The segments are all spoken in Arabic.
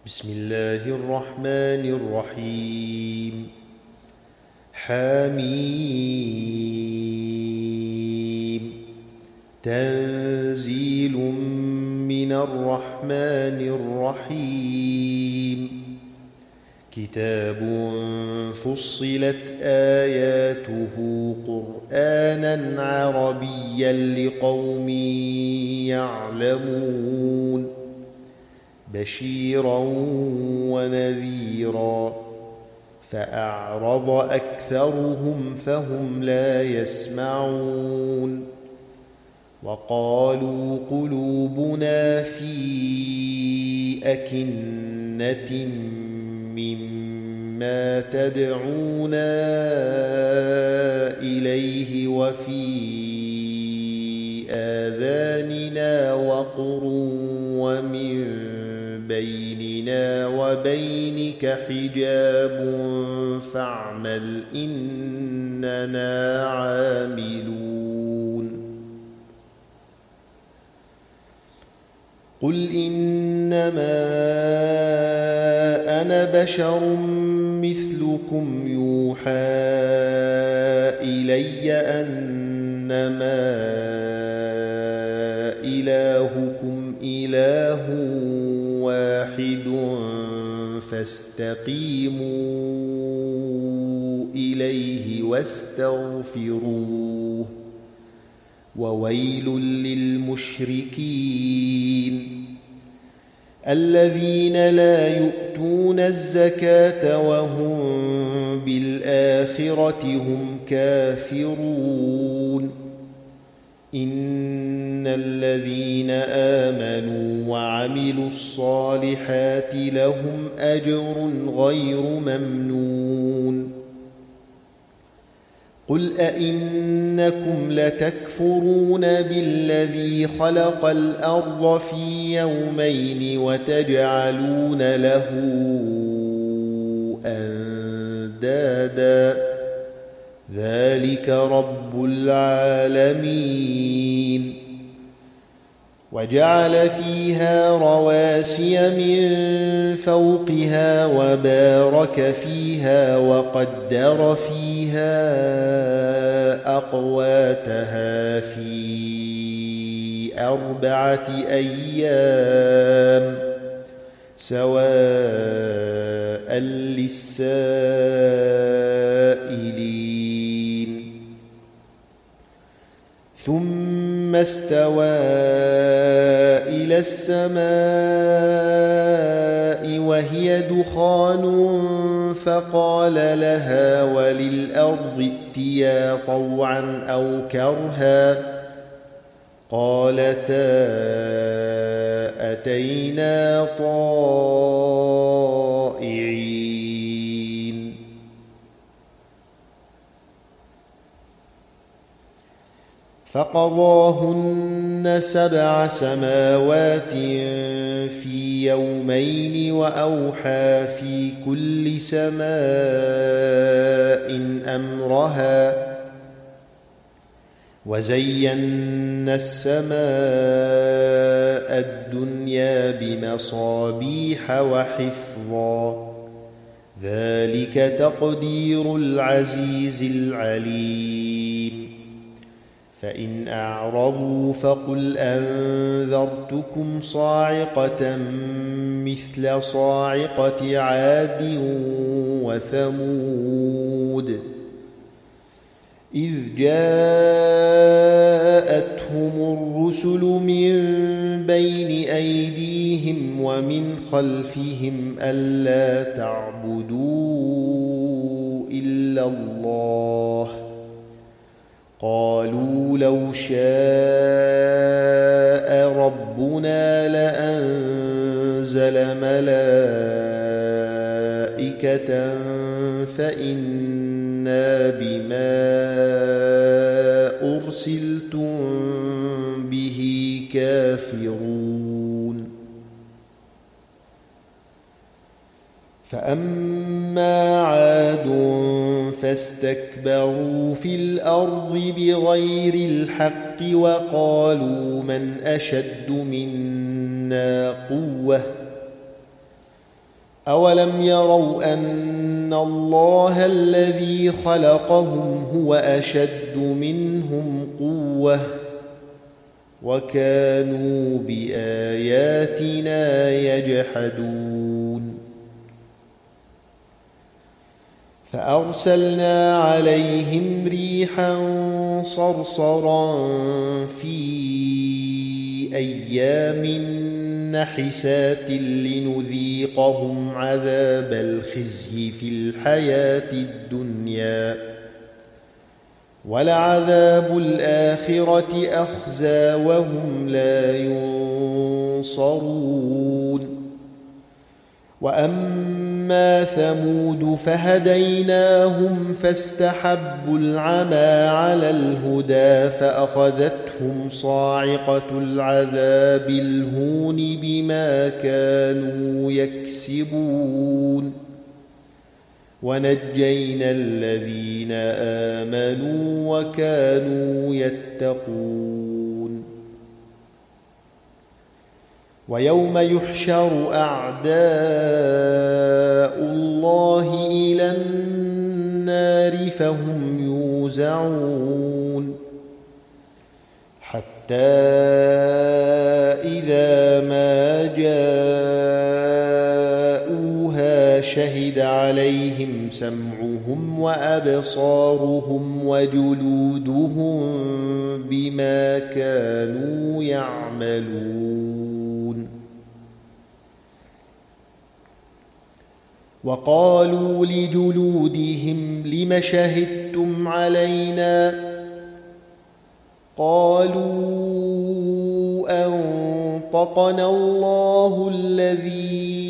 بسم الله الرحمن الرحيم. حميم. تنزيل من الرحمن الرحيم. كتاب فصلت آياته قرآنا عربيا لقوم يعلمون بشيرا ونذيرا فأعرض أكثرهم فهم لا يسمعون وقالوا قلوبنا في أكنة مما تدعونا إليه وفي آذاننا وقر ومن بيننا وبينك حجاب فاعمل إننا عاملون. قل إنما أنا بشر مثلكم يوحى إلي أنما إلهكم إله واحد فاستقيموا إليه واستغفروه وويل للمشركين الذين لا يؤتون الزكاة وهم بالآخرة هم كافرون. إن الذين آمنوا وعملوا الصالحات لهم أجر غير ممنون. قل أئنكم لتكفرون بالذي خلق الأرض في يومين وتجعلون له أندادا ذلك رب العالمين. وجعل فيها رواسي من فوقها وبارك فيها وقدر فيها أقواتها في 4 أيام سواء للسائلين. ثم استوى إلى السماء وهي دخان فقال لها وللأرض ائتيا طوعا أو كرها قالتا أتينا طائعين. فقضاهن 7 سماوات في يومين وأوحى في كل سماء أمرها وزينا السماء الدنيا بمصابيح وحفظا ذلك تقدير العزيز العليم. فإن أعرضوا فقل أنذرتكم صاعقة مثل صاعقة عاد وثمود إذ جاءتهم الرسل من بين أيديهم ومن خلفهم ألا تعبدوا إلا الله قالوا لو شاء ربنا لأنزل ملائكة فإنا بما أرسلتم به كافرون. فأما عاد فاستكبروا في الأرض بغير الحق وقالوا من أشد منا قوة أولم يروا أن الله الذي خلقهم هو أشد منهم قوة وكانوا بآياتنا يجحدون فأرسلنا عليهم ريحا صرصرا في أيام نحسات لنذيقهم عذاب الخزي في الحياة الدنيا ولعذاب الآخرة أخزى وهم لا ينصرون وأما ثمود فهديناهم فاستحبوا العمى على الهدى فأخذتهم صاعقة العذاب الهون بما كانوا يكسبون ونجينا الذين آمنوا وكانوا يتقون ويوم يحشر أعداء الله إلى النار فهم يوزعون حتى إذا ما جاءوها شهد عليهم سمعهم وأبصارهم وجلودهم بما كانوا يعملون وقالوا لجلودهم لم شهدتم علينا قالوا أنطقنا الله الذي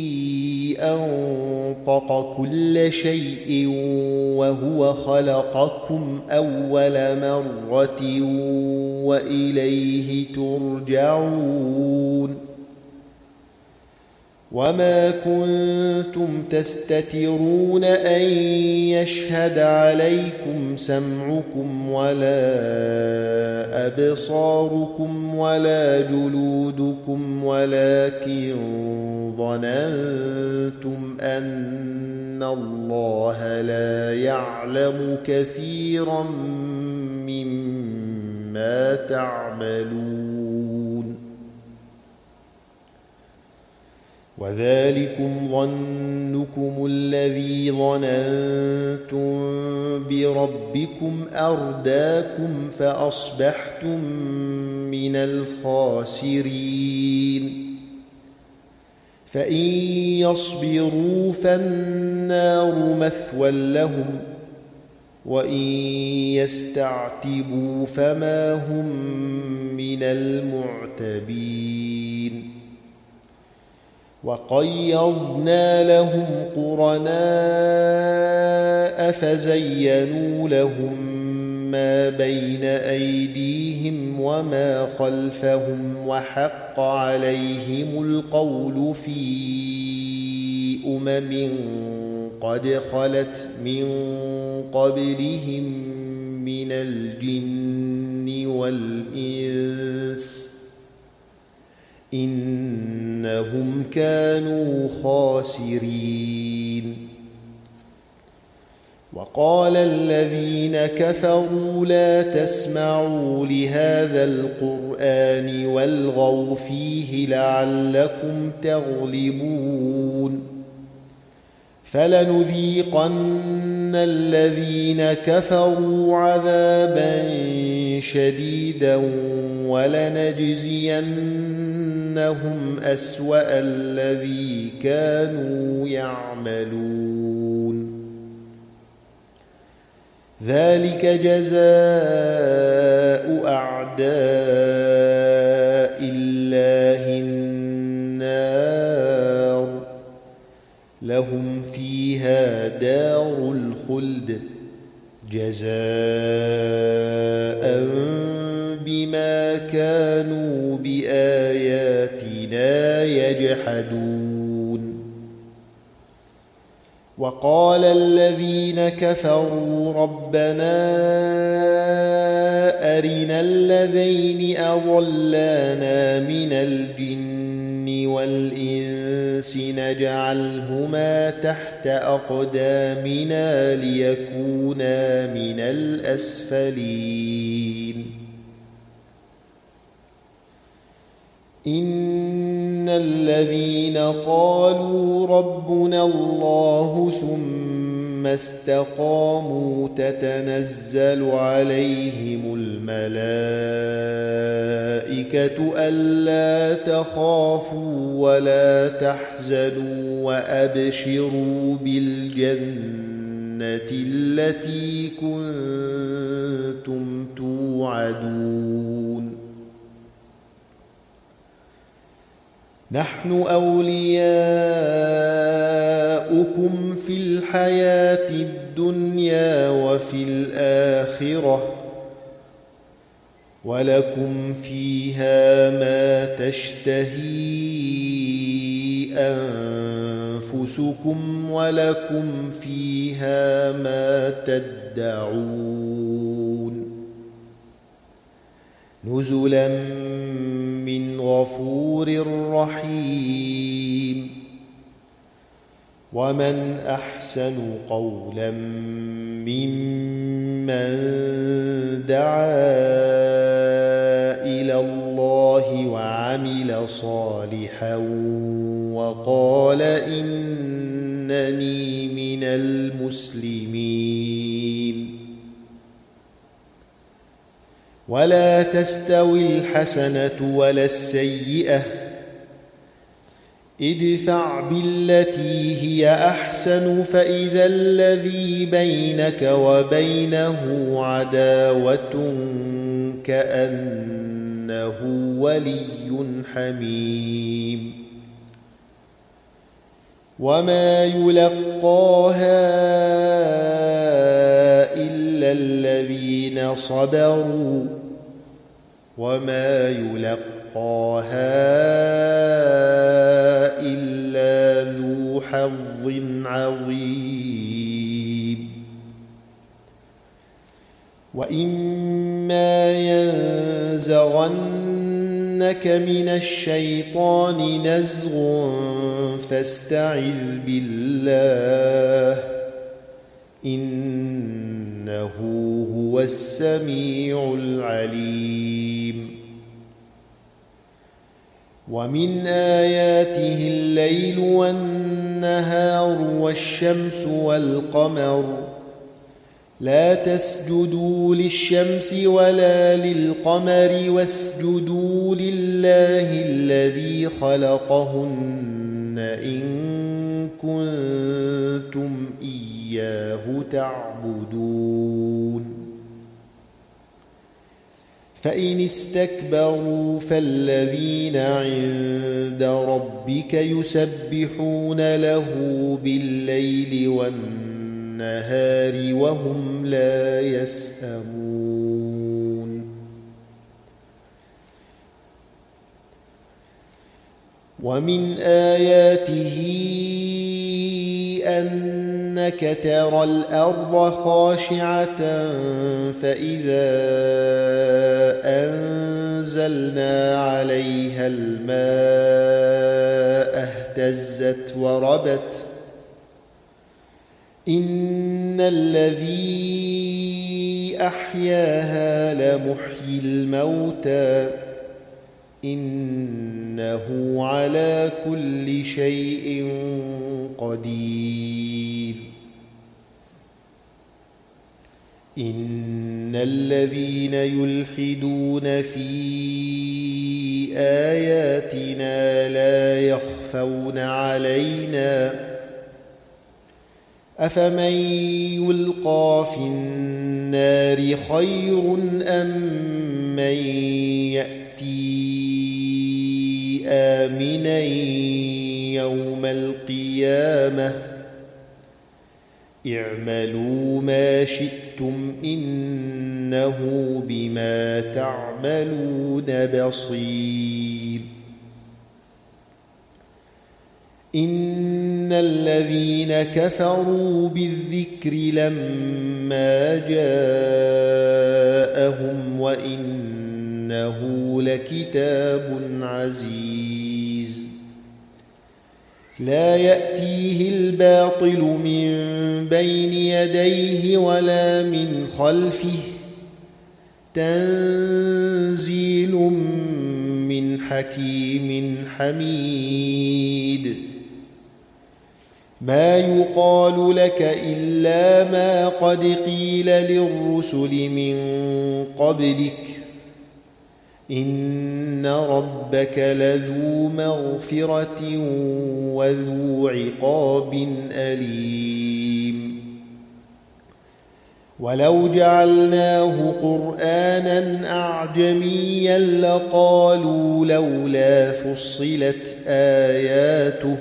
أنطق كل شيء وهو خلقكم أول مرة وإليه ترجعون وما كنتم تستترون أن يشهد عليكم سمعكم ولا أبصاركم ولا جلودكم ولكن ظننتم أن الله لا يعلم كثيرا مما تعملون وذلكم ظنكم الذي ظننتم بربكم أرداكم فأصبحتم من الخاسرين فإن يصبروا فالنار مثوى لهم وإن يستعتبوا فما هم من المعتبين وقيضنا لهم قرناء فزينوا لهم ما بين أيديهم وما خلفهم وحق عليهم القول في أمم قد خلت من قبلهم من الجن والإنس إنهم كانوا خاسرين وقال الذين كفروا لا تسمعوا لهذا القرآن والغوا فيه لعلكم تغلبون فلنذيقن الذين كفروا عذابا شديدا ولنجزينهم أسوأ الذي كانوا يعملون ذلك جزاء أعداء الله النار لهم فيها دار الخلد جزاء بما كانوا بآياتنا يجحدون وقال الذين كفروا ربنا أرنا الذين أضلانا من الجن والإنس نجعلهما تحت أقدامنا ليكونا من الأسفلين إن الذين قالوا ربنا الله ثم استقاموا تتنزل عليهم الملائكة ألا تخافوا ولا تحزنوا وأبشروا بالجنة التي كنتم توعدون نحن أولياؤكم في الحياة الدنيا وفي الآخرة ولكم فيها ما تشتهي أنفسكم ولكم فيها ما تدعون نزلا من غفور رحيم ومن أحسن قولا ممن دعا إلى الله وعمل صالحا وقال إنني من المسلمين ولا تستوي الحسنة ولا السيئة ادفع بالتي هي أحسن فإذا الذي بينك وبينه عداوة كأنه ولي حميم وما يلقاها إلا الذين صبروا وما يلقاها إلا ذو حظ عظيم وإما ينزغنك من الشيطان نزغ فاستعذ بالله إنه هو السميع العليم ومن آياته الليل والنهار والشمس والقمر لا تسجدوا للشمس ولا للقمر واسجدوا لله الذي خلقهن إن كنتم إياه تعبدون فإن استكبروا فالذين عند ربك يسبحون له بالليل والنهار وهم لا يسأمون ومن آياته أنك ترى الأرض خاشعة فإذا أنزلنا عليها الماء اهتزت وربت إن الذي أحياها لمحيي الموتى إنه على كل شيء قدير إن الذين يلحدون في آياتنا لا يخفون علينا أفمن يلقى في النار خير أم من يأتي آمنا يوم القيامة اعملوا ما شئتم إنه بما تعملون بصير إن الذين كفروا بالذكر لما جاءهم وإنه لكتاب عزيز لا يأتيه الباطل من بين يديه ولا من خلفه تنزيل من حكيم حميد ما يقال لك إلا ما قد قيل للرسل من قبلك إن ربك لذو مغفرة وذو عقاب أليم ولو جعلناه قرآنا أعجميا لقالوا لولا فصلت آياته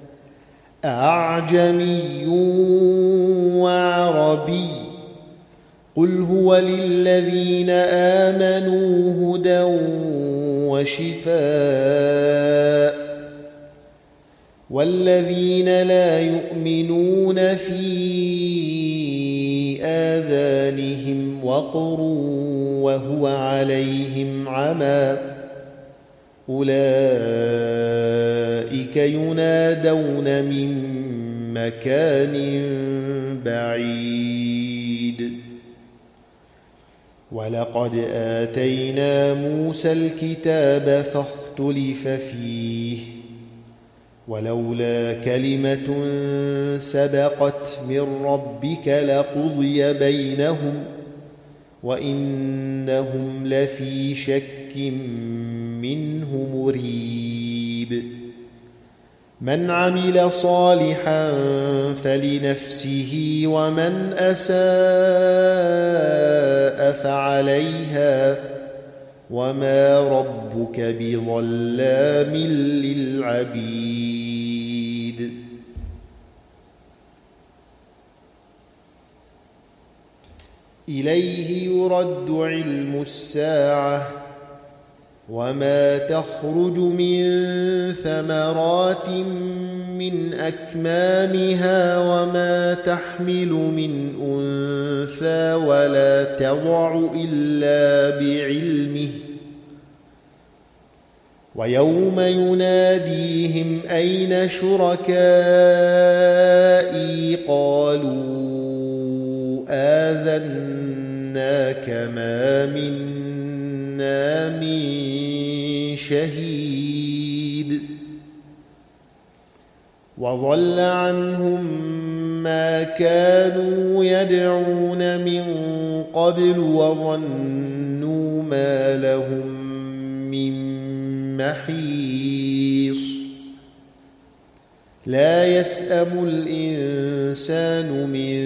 أعجمي وعربي قل هو للذين آمنوا هدى وشفاء والذين لا يؤمنون في آذانهم وقر وهو عليهم عمى أولئك ينادون من مكان بعيد ولقد آتينا موسى الكتاب فاختلف فيه ولولا كلمة سبقت من ربك لقضي بينهم وإنهم لفي شك منه مريب من عمل صالحا فلنفسه ومن أساء فعليها وما ربك بظلام للعبيد إليه يرد علم الساعة وما تخرج من ثمرات من أكمامها وما تحمل من أنثى ولا تضع إلا بعلمه ويوم يناديهم أين شركائي قالوا آذناك ما منا من شهيد وضل عنهم ما كانوا يدعون من قبل وظنوا ما لهم من محيص لا يسأم الإنسان من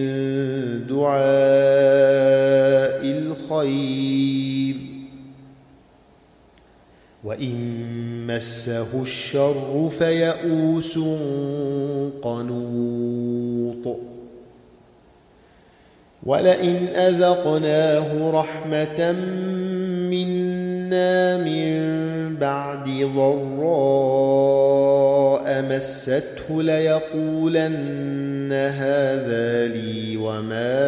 دعاء الخير وإن مسه الشر فيئوس قنوط ولئن أذقناه رحمة منا من بعد ضراء مسته ليقولن هذا لي وما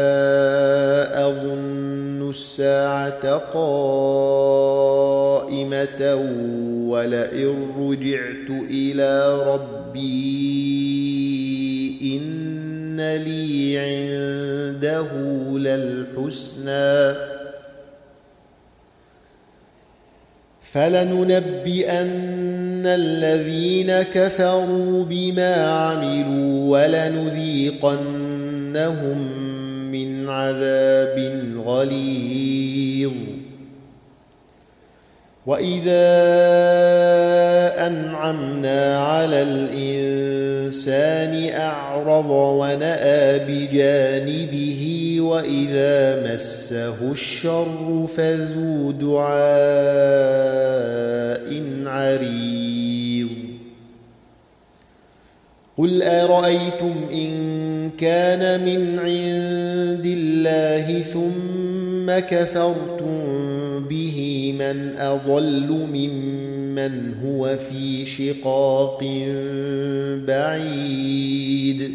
أظن الساعة قائمة ولئن رجعت إلى ربي إن لي عنده للحسنى فلننبئن الذين كفروا بما عملوا ولنذيقنهم من عذاب غليظ وإذا أنعمنا على الإنسان أعرض ونأى بجانبه وإذا مسه الشر فذو دعاء عريض قل أرأيتم إن كان من عند الله ثم كفرتم به من أضل ممن هو في شقاق بعيد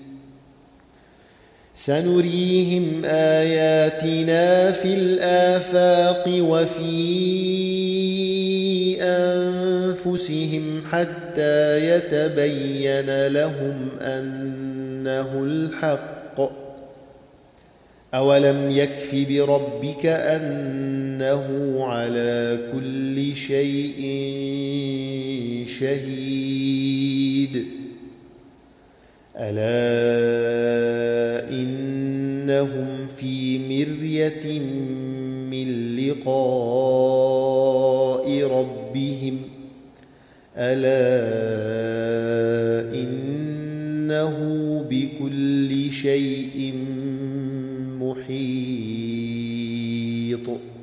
سنريهم آياتنا في الآفاق وفي أنفسهم حتى يتبين لهم أنه الحق. أولم يكف بربك أنه على كل شيء شهيد. ألا إنهم في مرية من لقاء ربهم ألا إنه بكل شيء محيط.